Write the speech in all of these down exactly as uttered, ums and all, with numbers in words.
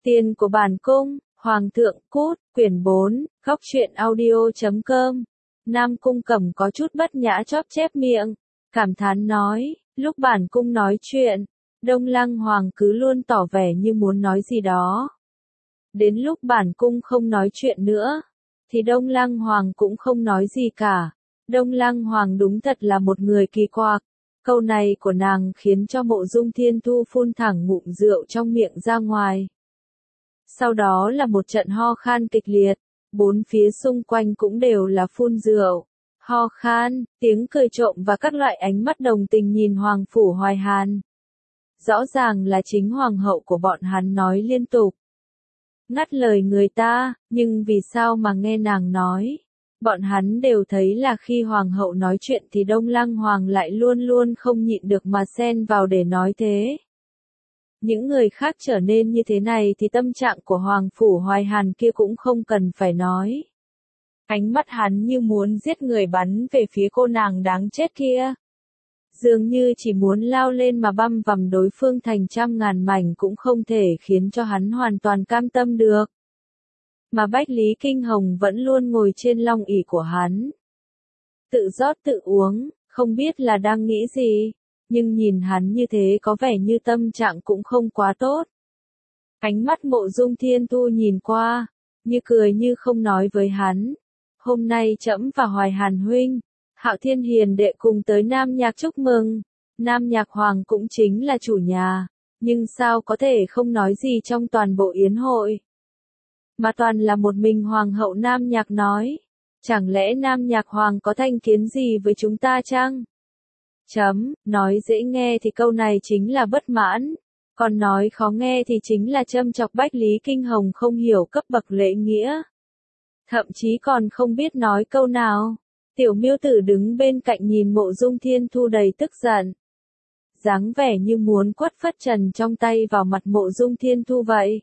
Tiền của bản cung, Hoàng thượng cút, quyển bốn, góc truyện audio chấm com. Nam Cung Cẩm có chút bất nhã chóp chép miệng, cảm thán nói, lúc bản cung nói chuyện, Đông Lăng Hoàng cứ luôn tỏ vẻ như muốn nói gì đó. Đến lúc bản cung không nói chuyện nữa, thì Đông Lăng Hoàng cũng không nói gì cả. Đông Lăng Hoàng đúng thật là một người kỳ quặc. Câu này của nàng khiến cho Mộ Dung Thiên Thu phun thẳng ngụm rượu trong miệng ra ngoài. Sau đó là một trận ho khan kịch liệt, bốn phía xung quanh cũng đều là phun rượu, ho khan, tiếng cười trộm và các loại ánh mắt đồng tình nhìn Hoàng Phủ Hoài Hàn. Rõ ràng là chính Hoàng hậu của bọn hắn nói liên tục. Ngắt lời người ta, nhưng vì sao mà nghe nàng nói? Bọn hắn đều thấy là khi Hoàng hậu nói chuyện thì Đông Lăng Hoàng lại luôn luôn không nhịn được mà xen vào để nói thế. Những người khác trở nên như thế này thì tâm trạng của Hoàng Phủ Hoài Hàn kia cũng không cần phải nói. Ánh mắt hắn như muốn giết người bắn về phía cô nàng đáng chết kia. Dường như chỉ muốn lao lên mà băm vằm đối phương thành trăm ngàn mảnh cũng không thể khiến cho hắn hoàn toàn cam tâm được. Mà Bách Lý Kinh Hồng vẫn luôn ngồi trên long ỷ của hắn. Tự rót tự uống, không biết là đang nghĩ gì, nhưng nhìn hắn như thế có vẻ như tâm trạng cũng không quá tốt. Ánh mắt Mộ Dung Thiên Thu nhìn qua, như cười như không nói với hắn. Hôm nay trẫm và Hoài Hàn huynh, Hạo Thiên Hiền đệ cùng tới Nam Nhạc chúc mừng. Nam Nhạc Hoàng cũng chính là chủ nhà, nhưng sao có thể không nói gì trong toàn bộ yến hội. Mà toàn là một mình Hoàng hậu Nam Nhạc nói. Chẳng lẽ Nam Nhạc Hoàng có thành kiến gì với chúng ta chăng? Chấm, nói dễ nghe thì câu này chính là bất mãn, còn nói khó nghe thì chính là châm chọc Bách Lý Kinh Hồng không hiểu cấp bậc lễ nghĩa. Thậm chí còn không biết nói câu nào. Tiểu Miêu Tử đứng bên cạnh nhìn Mộ Dung Thiên Thu đầy tức giận. Dáng vẻ như muốn quất phất trần trong tay vào mặt Mộ Dung Thiên Thu vậy.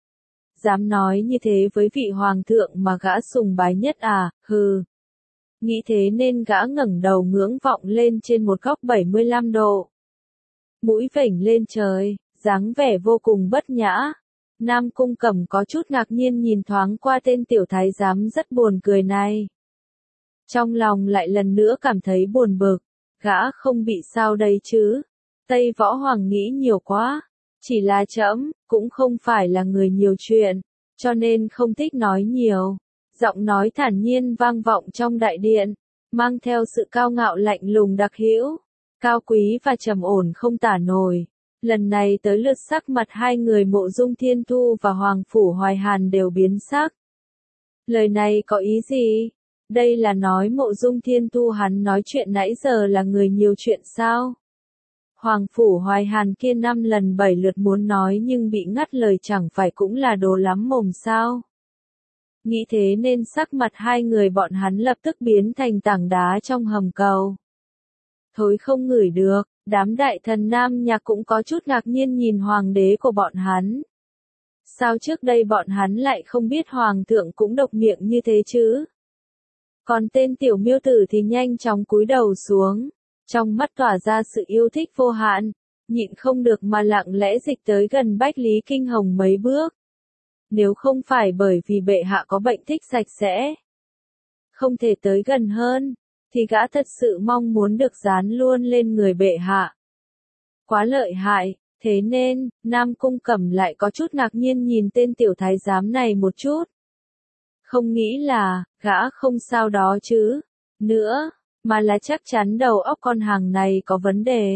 Dám nói như thế với vị hoàng thượng mà gã sùng bái nhất à, hừ. Nghĩ thế nên gã ngẩng đầu ngưỡng vọng lên trên một góc bảy mươi lăm độ. Mũi vểnh lên trời, dáng vẻ vô cùng bất nhã. Nam Cung Cẩm có chút ngạc nhiên nhìn thoáng qua tên tiểu thái giám rất buồn cười này. Trong lòng lại lần nữa cảm thấy buồn bực, gã không bị sao đây chứ. Tây Võ Hoàng nghĩ nhiều quá, chỉ là trẫm cũng không phải là người nhiều chuyện, cho nên không thích nói nhiều. Giọng nói thản nhiên vang vọng trong đại điện, mang theo sự cao ngạo lạnh lùng đặc hữu, cao quý và trầm ổn không tả nổi. Lần này tới lượt sắc mặt hai người Mộ Dung Thiên Thu và Hoàng Phủ Hoài Hàn đều biến sắc. Lời này có ý gì? Đây là nói Mộ Dung Thiên Thu hắn nói chuyện nãy giờ là người nhiều chuyện sao? Hoàng Phủ Hoài Hàn kia năm lần bảy lượt muốn nói nhưng bị ngắt lời chẳng phải cũng là đồ lắm mồm sao? Nghĩ thế nên sắc mặt hai người bọn hắn lập tức biến thành tảng đá trong hầm cầu. Thối không ngửi được, đám đại thần Nam Nhạc cũng có chút ngạc nhiên nhìn hoàng đế của bọn hắn. Sao trước đây bọn hắn lại không biết hoàng thượng cũng độc miệng như thế chứ? Còn tên Tiểu Miêu Tử thì nhanh chóng cúi đầu xuống, trong mắt tỏa ra sự yêu thích vô hạn, nhịn không được mà lặng lẽ dịch tới gần Bách Lý Kinh Hồng mấy bước. Nếu không phải bởi vì bệ hạ có bệnh thích sạch sẽ, không thể tới gần hơn, thì gã thật sự mong muốn được dán luôn lên người bệ hạ. Quá lợi hại, thế nên, Nam Cung Cẩm lại có chút ngạc nhiên nhìn tên tiểu thái giám này một chút. Không nghĩ là, gã không sao đó chứ, nữa, mà là chắc chắn đầu óc con hàng này có vấn đề.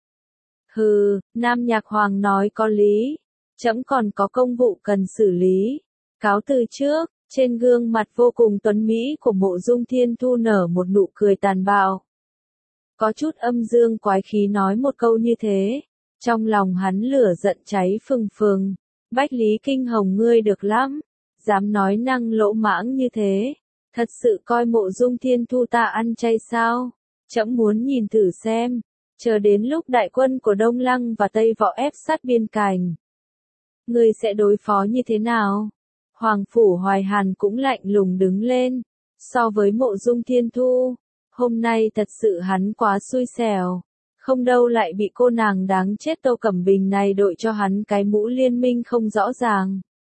Hừ, Nam Nhạc Hoàng nói có lý. Trẫm còn có công vụ cần xử lý. Cáo từ trước, trên gương mặt vô cùng tuấn mỹ của Mộ Dung Thiên Thu nở một nụ cười tàn bạo. Có chút âm dương quái khí nói một câu như thế. Trong lòng hắn lửa giận cháy phừng phừng. Bách Lý Kinh Hồng ngươi được lắm. Dám nói năng lỗ mãng như thế. Thật sự coi Mộ Dung Thiên Thu ta ăn chay sao? Trẫm muốn nhìn thử xem. Chờ đến lúc đại quân của Đông Lăng và Tây Võ ép sát biên cảnh. Ngươi sẽ đối phó như thế nào? Hoàng Phủ Hoài Hàn cũng lạnh lùng đứng lên. So với Mộ Dung Thiên Thu, hôm nay thật sự hắn quá xui xẻo. Không đâu lại bị cô nàng đáng chết Tô Cẩm Bình này đội cho hắn cái mũ liên minh không rõ ràng.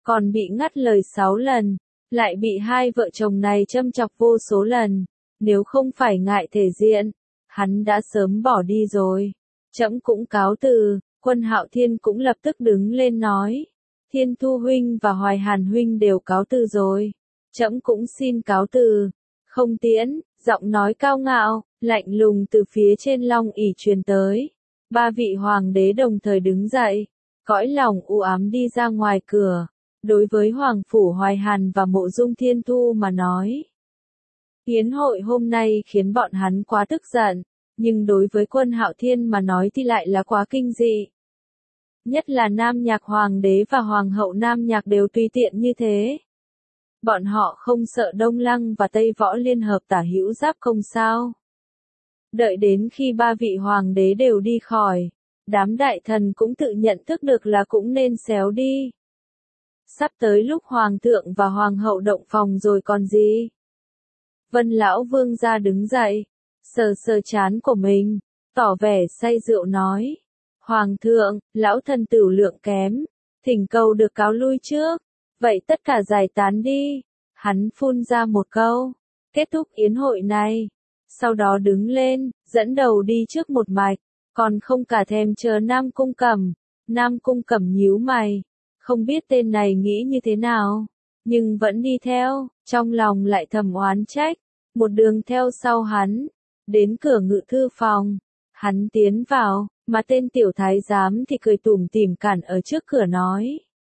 còn bị ngắt lời sáu lần, lại bị hai vợ chồng này châm chọc vô số lần, nếu không phải ngại thể diện, hắn đã sớm bỏ đi rồi. Trẫm cũng cáo từ. Quân Hạo Thiên cũng lập tức đứng lên nói, Thiên Thu huynh và Hoài Hàn huynh đều cáo từ rồi, trẫm cũng xin cáo từ. Không tiễn, giọng nói cao ngạo, lạnh lùng từ phía trên long ỷ truyền tới. Ba vị hoàng đế đồng thời đứng dậy, cõi lòng u ám đi ra ngoài cửa. Đối với Hoàng Phủ Hoài Hàn và Mộ Dung Thiên Thu mà nói, yến hội hôm nay khiến bọn hắn quá tức giận, nhưng đối với Quân Hạo Thiên mà nói thì lại là quá kinh dị. Nhất là Nam Nhạc Hoàng đế và Hoàng hậu Nam Nhạc đều tùy tiện như thế. Bọn họ không sợ Đông Lăng và Tây Võ liên hợp tả hữu giáp công sao? Đợi đến khi ba vị hoàng đế đều đi khỏi, đám đại thần cũng tự nhận thức được là cũng nên xéo đi. Sắp tới lúc Hoàng thượng và Hoàng hậu động phòng rồi còn gì? Vân Lão Vương ra đứng dậy, sờ sờ trán của mình, tỏ vẻ say rượu nói. Hoàng thượng, lão thần tửu lượng kém, thỉnh cầu được cáo lui trước, vậy tất cả giải tán đi. Hắn phun ra một câu, kết thúc yến hội này, sau đó đứng lên, dẫn đầu đi trước một mạch, còn không cả thèm chờ Nam Cung Cẩm. Nam Cung Cẩm nhíu mày, không biết tên này nghĩ như thế nào, nhưng vẫn đi theo, trong lòng lại thầm oán trách, một đường theo sau hắn, đến cửa ngự thư phòng, hắn tiến vào, mà tên tiểu thái giám thì cười tủm tỉm cản ở trước cửa nói.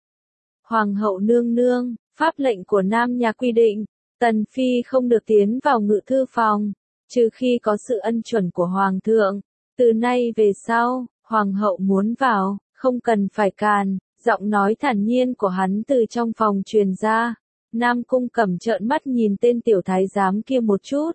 Hoàng hậu nương nương, pháp lệnh của Nam Nhạc quy định, Tần Phi không được tiến vào ngự thư phòng, trừ khi có sự ân chuẩn của Hoàng thượng. Từ nay về sau, Hoàng hậu muốn vào, không cần phải càn. Giọng nói thản nhiên của hắn từ trong phòng truyền ra. Nam Cung Cẩm trợn mắt nhìn tên tiểu thái giám kia một chút.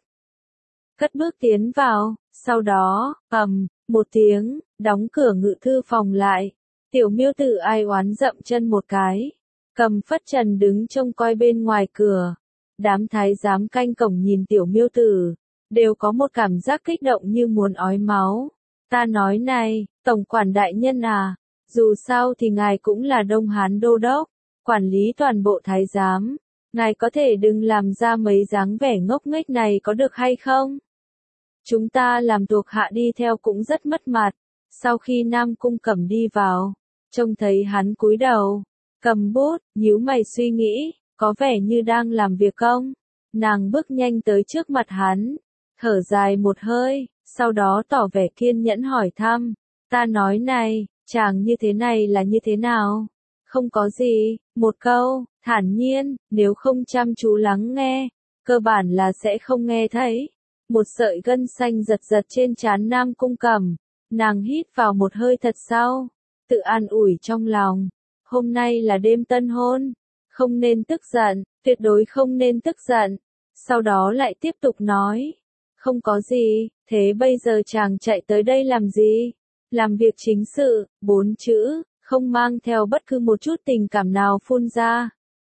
Cất bước tiến vào, sau đó, ầm, một tiếng, đóng cửa ngự thư phòng lại. Tiểu miêu tử ai oán dậm chân một cái. Cầm phất trần đứng trông coi bên ngoài cửa. Đám thái giám canh cổng nhìn tiểu miêu tử, đều có một cảm giác kích động như muốn ói máu. Ta nói này, tổng quản đại nhân à, dù sao thì ngài cũng là Đông Hán đô đốc, quản lý toàn bộ thái giám, ngài có thể đừng làm ra mấy dáng vẻ ngốc nghếch này có được hay không? Chúng ta làm thuộc hạ đi theo cũng rất mất mặt. Sau khi Nam Cung Cẩm đi vào, trông thấy hắn cúi đầu, cầm bút, nhíu mày suy nghĩ, có vẻ như đang làm việc công. Nàng bước nhanh tới trước mặt hắn, thở dài một hơi, sau đó tỏ vẻ kiên nhẫn hỏi thăm, ta nói này, chàng như thế này là như thế nào? Không có gì, một câu, thản nhiên, nếu không chăm chú lắng nghe, cơ bản là sẽ không nghe thấy. Một sợi gân xanh giật giật trên trán Nam Cung Cẩm, nàng hít vào một hơi thật sâu, tự an ủi trong lòng. Hôm nay là đêm tân hôn, không nên tức giận, tuyệt đối không nên tức giận. Sau đó lại tiếp tục nói, không có gì, thế bây giờ chàng chạy tới đây làm gì? Làm việc chính sự, bốn chữ, không mang theo bất cứ một chút tình cảm nào phun ra.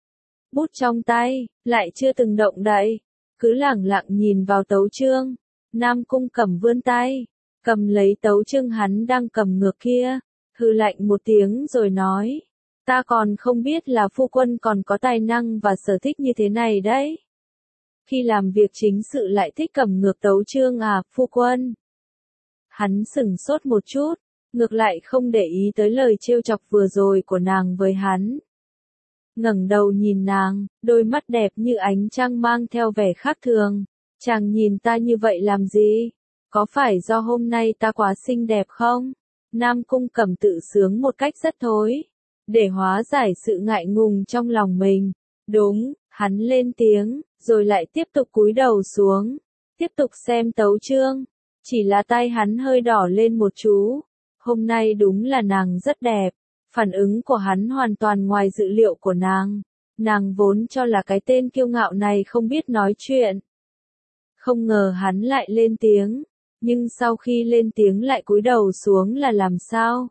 Bút trong tay, lại chưa từng động đậy, cứ lẳng lặng nhìn vào tấu chương. Nam Cung Cẩm vươn tay, cầm lấy tấu chương hắn đang cầm ngược kia, hừ lạnh một tiếng rồi nói, ta còn không biết là phu quân còn có tài năng và sở thích như thế này đấy. Khi làm việc chính sự lại thích cầm ngược tấu chương à, phu quân? Hắn sửng sốt một chút, ngược lại không để ý tới lời trêu chọc vừa rồi của nàng với hắn. Ngẩng đầu nhìn nàng, đôi mắt đẹp như ánh trăng mang theo vẻ khác thường. Chàng nhìn ta như vậy làm gì? Có phải do hôm nay ta quá xinh đẹp không? Nam Cung Cẩm tự sướng một cách rất thối, để hóa giải sự ngại ngùng trong lòng mình. Đúng, hắn lên tiếng, rồi lại tiếp tục cúi đầu xuống, tiếp tục xem tấu chương. Chỉ là tay hắn hơi đỏ lên một chú. Hôm nay đúng là nàng rất đẹp. Phản ứng của hắn hoàn toàn ngoài dự liệu của nàng. Nàng vốn cho là cái tên kiêu ngạo này không biết nói chuyện. Không ngờ hắn lại lên tiếng. Nhưng sau khi lên tiếng lại cúi đầu xuống là làm sao?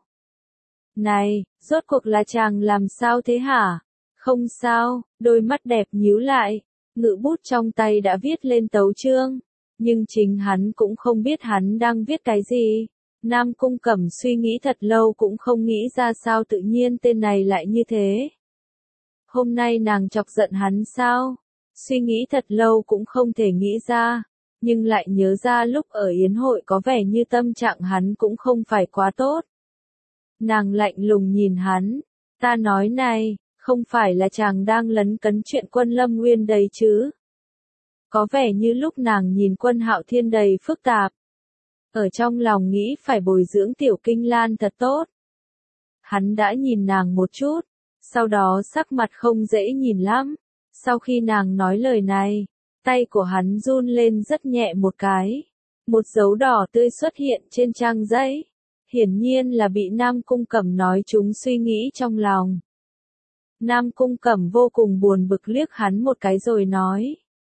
Này, rốt cuộc là chàng làm sao thế hả? Không sao, đôi mắt đẹp nhíu lại. Ngự bút trong tay đã viết lên tấu chương. Nhưng chính hắn cũng không biết hắn đang viết cái gì. Nam Cung Cẩm suy nghĩ thật lâu cũng không nghĩ ra sao tự nhiên tên này lại như thế. Hôm nay nàng chọc giận hắn sao? Suy nghĩ thật lâu cũng không thể nghĩ ra, nhưng lại nhớ ra lúc ở yến hội có vẻ như tâm trạng hắn cũng không phải quá tốt. Nàng lạnh lùng nhìn hắn, ta nói này, không phải là chàng đang lấn cấn chuyện Quân Lâm Nguyên đấy chứ? Có vẻ như lúc nàng nhìn Quân Hạo Thiên đầy phức tạp. Ở trong lòng nghĩ phải bồi dưỡng Tiểu Kinh Lan thật tốt. Hắn đã nhìn nàng một chút, sau đó sắc mặt không dễ nhìn lắm. Sau khi nàng nói lời này, tay của hắn run lên rất nhẹ một cái. Một dấu đỏ tươi xuất hiện trên trang giấy. Hiển nhiên là bị Nam Cung Cẩm nói chúng suy nghĩ trong lòng. Nam Cung Cẩm vô cùng buồn bực liếc hắn một cái rồi nói.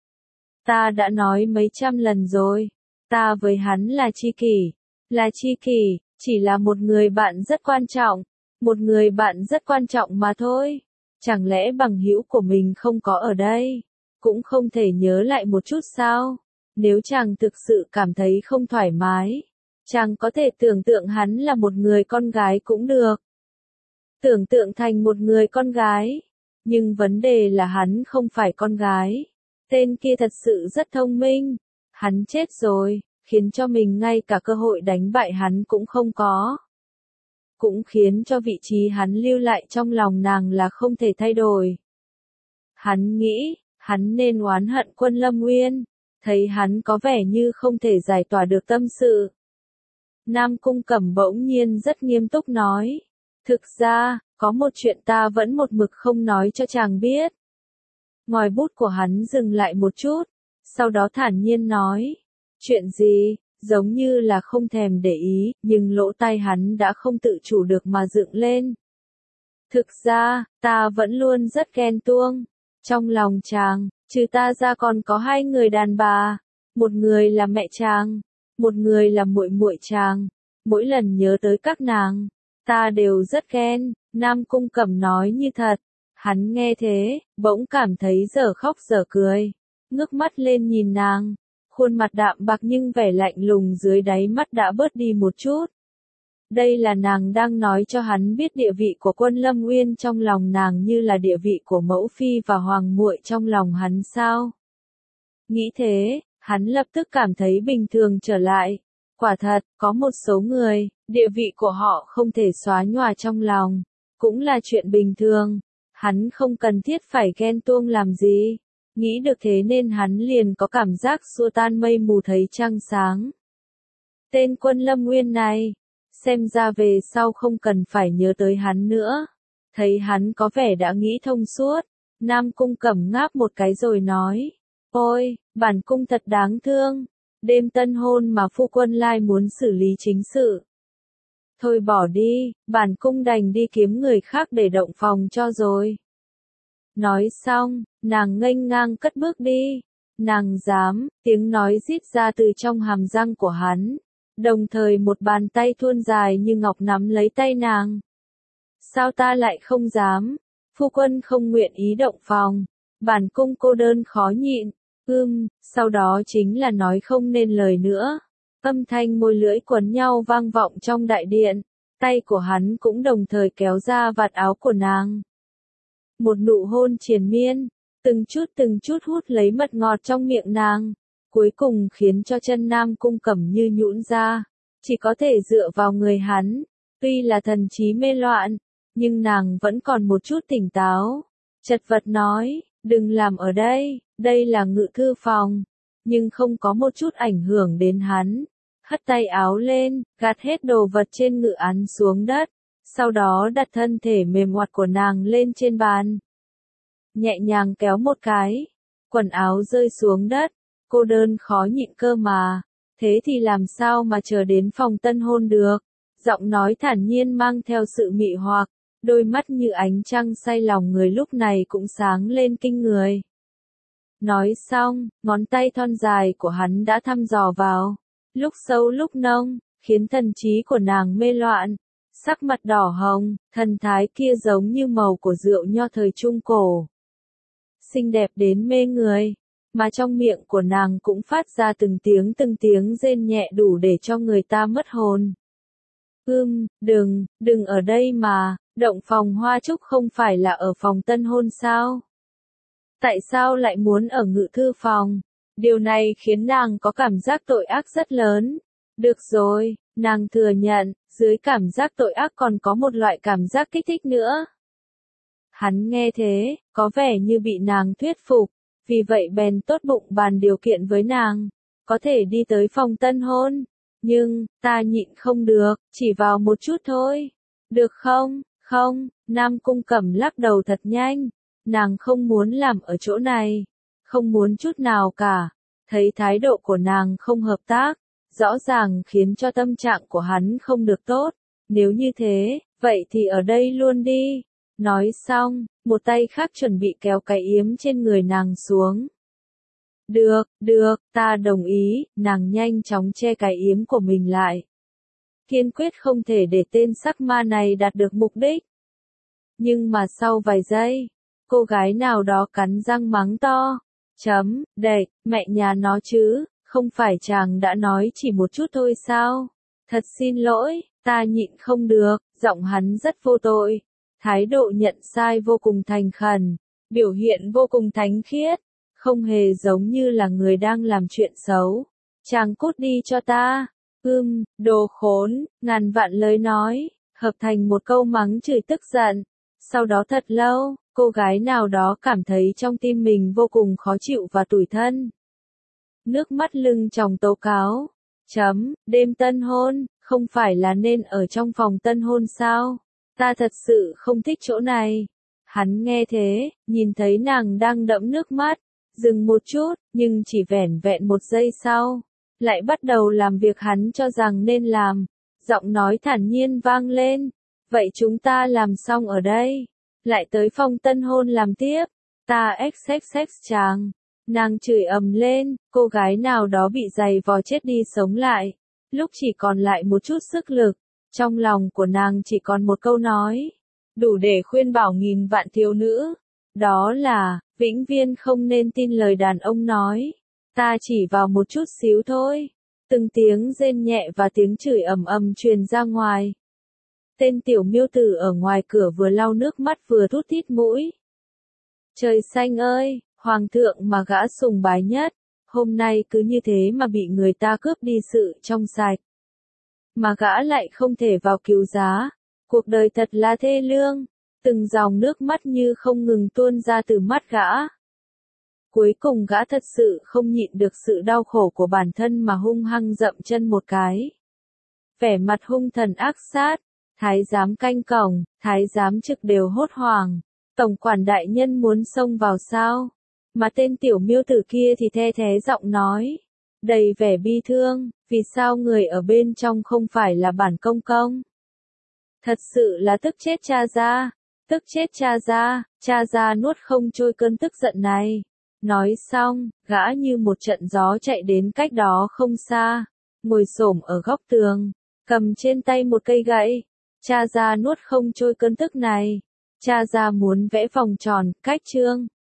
Ta đã nói mấy trăm lần rồi, ta với hắn là tri kỷ, là tri kỷ, chỉ là một người bạn rất quan trọng, một người bạn rất quan trọng mà thôi. Chẳng lẽ bằng hữu của mình không có ở đây, cũng không thể nhớ lại một chút sao? Nếu chàng thực sự cảm thấy không thoải mái, chàng có thể tưởng tượng hắn là một người con gái cũng được. Tưởng tượng thành một người con gái, nhưng vấn đề là hắn không phải con gái. Tên kia thật sự rất thông minh, hắn chết rồi, khiến cho mình ngay cả cơ hội đánh bại hắn cũng không có. Cũng khiến cho vị trí hắn lưu lại trong lòng nàng là không thể thay đổi. Hắn nghĩ, hắn nên oán hận Quân Lâm Nguyên, thấy hắn có vẻ như không thể giải tỏa được tâm sự. Nam Cung Cẩm bỗng nhiên rất nghiêm túc nói, thực ra, có một chuyện ta vẫn một mực không nói cho chàng biết. Ngòi bút của hắn dừng lại một chút, sau đó thản nhiên nói, chuyện gì? Giống như là không thèm để ý, nhưng lỗ tai hắn đã không tự chủ được mà dựng lên. Thực ra, ta vẫn luôn rất ghen tuông. Trong lòng chàng, trừ ta ra còn có hai người đàn bà. Một người là mẹ chàng, một người là muội muội chàng. Mỗi lần nhớ tới các nàng, ta đều rất ghen. Nam Cung Cẩm nói như thật. Hắn nghe thế, bỗng cảm thấy dở khóc dở cười. Ngước mắt lên nhìn nàng. Khuôn mặt đạm bạc nhưng vẻ lạnh lùng dưới đáy mắt đã bớt đi một chút. Đây là nàng đang nói cho hắn biết địa vị của Quân Lâm Nguyên trong lòng nàng như là địa vị của mẫu phi và hoàng muội trong lòng hắn sao? Nghĩ thế, hắn lập tức cảm thấy bình thường trở lại. Quả thật, có một số người, địa vị của họ không thể xóa nhòa trong lòng, cũng là chuyện bình thường. Hắn không cần thiết phải ghen tuông làm gì. Nghĩ được thế nên hắn liền có cảm giác xua tan mây mù thấy trăng sáng. Tên Quân Lâm Nguyên này, xem ra về sau không cần phải nhớ tới hắn nữa. Thấy hắn có vẻ đã nghĩ thông suốt, Nam Cung Cẩm ngáp một cái rồi nói, ôi, bản cung thật đáng thương, đêm tân hôn mà phu quân lai muốn xử lý chính sự. Thôi bỏ đi, bản cung đành đi kiếm người khác để động phòng cho rồi. Nói xong, nàng nghênh ngang cất bước đi. Nàng dám, tiếng nói rít ra từ trong hàm răng của hắn. Đồng thời một bàn tay thuôn dài như ngọc nắm lấy tay nàng. Sao ta lại không dám? Phu quân không nguyện ý động phòng. Bản cung cô đơn khó nhịn. Ưm, sau đó chính là nói không nên lời nữa. Âm thanh môi lưỡi quấn nhau vang vọng trong đại điện. Tay của hắn cũng đồng thời kéo ra vạt áo của nàng. Một nụ hôn triền miên, từng chút từng chút hút lấy mật ngọt trong miệng nàng, cuối cùng khiến cho chân Nam Cung Cẩm như nhũn ra, chỉ có thể dựa vào người hắn. Tuy là thần trí mê loạn, nhưng nàng vẫn còn một chút tỉnh táo. Chật vật nói, đừng làm ở đây, đây là ngự thư phòng, nhưng không có một chút ảnh hưởng đến hắn. Hất tay áo lên, gạt hết đồ vật trên ngự án xuống đất. Sau đó đặt thân thể mềm oặt của nàng lên trên bàn. Nhẹ nhàng kéo một cái. Quần áo rơi xuống đất. Cô đơn khó nhịn cơ mà. Thế thì làm sao mà chờ đến phòng tân hôn được. Giọng nói thản nhiên mang theo sự mị hoặc. Đôi mắt như ánh trăng say lòng người lúc này cũng sáng lên kinh người. Nói xong, ngón tay thon dài của hắn đã thăm dò vào. Lúc sâu lúc nông, khiến thần trí của nàng mê loạn. Sắc mặt đỏ hồng, thần thái kia giống như màu của rượu nho thời Trung Cổ. Xinh đẹp đến mê người, mà trong miệng của nàng cũng phát ra từng tiếng từng tiếng rên nhẹ đủ để cho người ta mất hồn. Ưm, đừng, đừng ở đây mà, Động phòng hoa trúc không phải là ở phòng tân hôn sao? Tại sao lại muốn ở ngự thư phòng? Điều này khiến nàng có cảm giác tội ác rất lớn. Được rồi, nàng thừa nhận, dưới cảm giác tội ác còn có một loại cảm giác kích thích nữa. Hắn nghe thế, có vẻ như bị nàng thuyết phục, vì vậy bèn tốt bụng bàn điều kiện với nàng, có thể đi tới phòng tân hôn, nhưng, ta nhịn không được, chỉ vào một chút thôi. Được không? Không, Nam Cung Cẩm lắc đầu thật nhanh, nàng không muốn làm ở chỗ này, không muốn chút nào cả. Thấy thái độ của nàng không hợp tác, rõ ràng khiến cho tâm trạng của hắn không được tốt. Nếu như thế, vậy thì ở đây luôn đi. Nói xong, một tay khác chuẩn bị kéo cái yếm trên người nàng xuống. Được, được, ta đồng ý, nàng nhanh chóng che cái yếm của mình lại. Kiên quyết không thể để tên sắc ma này đạt được mục đích. Nhưng mà sau vài giây, cô gái nào đó cắn răng mắng to. Chấm, đệt, mẹ nhà nó chứ, không phải chàng đã nói chỉ một chút thôi sao? Thật xin lỗi, ta nhịn không được, giọng hắn rất vô tội. Thái độ nhận sai vô cùng thành khẩn, biểu hiện vô cùng thánh khiết, không hề giống như là người đang làm chuyện xấu. Chàng cút đi cho ta. Ưm, đồ khốn, ngàn vạn lời nói, hợp thành một câu mắng chửi tức giận. Sau đó thật lâu, cô gái nào đó cảm thấy trong tim mình vô cùng khó chịu và tủi thân. Nước mắt lưng tròng tố cáo. Chấm, đêm tân hôn, không phải là nên ở trong phòng tân hôn sao? Ta thật sự không thích chỗ này. Hắn nghe thế, nhìn thấy nàng đang đẫm nước mắt, dừng một chút, nhưng chỉ vẻn vẹn một giây sau, lại bắt đầu làm việc hắn cho rằng nên làm. Giọng nói thản nhiên vang lên. Vậy chúng ta làm xong ở đây, lại tới phòng tân hôn làm tiếp. Ta xxx chàng. Nàng chửi ầm lên, cô gái nào đó bị giày vò chết đi sống lại. Lúc chỉ còn lại một chút sức lực, trong lòng của nàng chỉ còn một câu nói, đủ để khuyên bảo nghìn vạn thiếu nữ. Đó là, vĩnh viễn không nên tin lời đàn ông nói. Ta chỉ vào một chút xíu thôi. Từng tiếng rên nhẹ và tiếng chửi ầm ầm truyền ra ngoài. Tên tiểu miêu tử ở ngoài cửa vừa lau nước mắt vừa thút thít mũi. Trời xanh ơi, hoàng thượng mà gã sùng bái nhất, hôm nay cứ như thế mà bị người ta cướp đi sự trong sạch. Mà gã lại không thể vào cứu giá. Cuộc đời thật là thê lương. Từng dòng nước mắt như không ngừng tuôn ra từ mắt gã. Cuối cùng gã thật sự không nhịn được sự đau khổ của bản thân mà hung hăng dậm chân một cái. Vẻ mặt hung thần ác sát, thái giám canh cổng, thái giám trực đều hốt hoảng. Tổng quản đại nhân muốn xông vào sao? Mà tên tiểu miêu tử kia thì the thé giọng nói, đầy vẻ bi thương, vì sao người ở bên trong không phải là bản công công? Thật sự là tức chết cha gia, tức chết cha gia, cha gia nuốt không trôi cơn tức giận này. Nói xong, gã như một trận gió chạy đến cách đó không xa, ngồi xổm ở góc tường, cầm trên tay một cây gậy. Cha gia nuốt không trôi cơn tức này. Cha gia muốn vẽ vòng tròn, cách trương,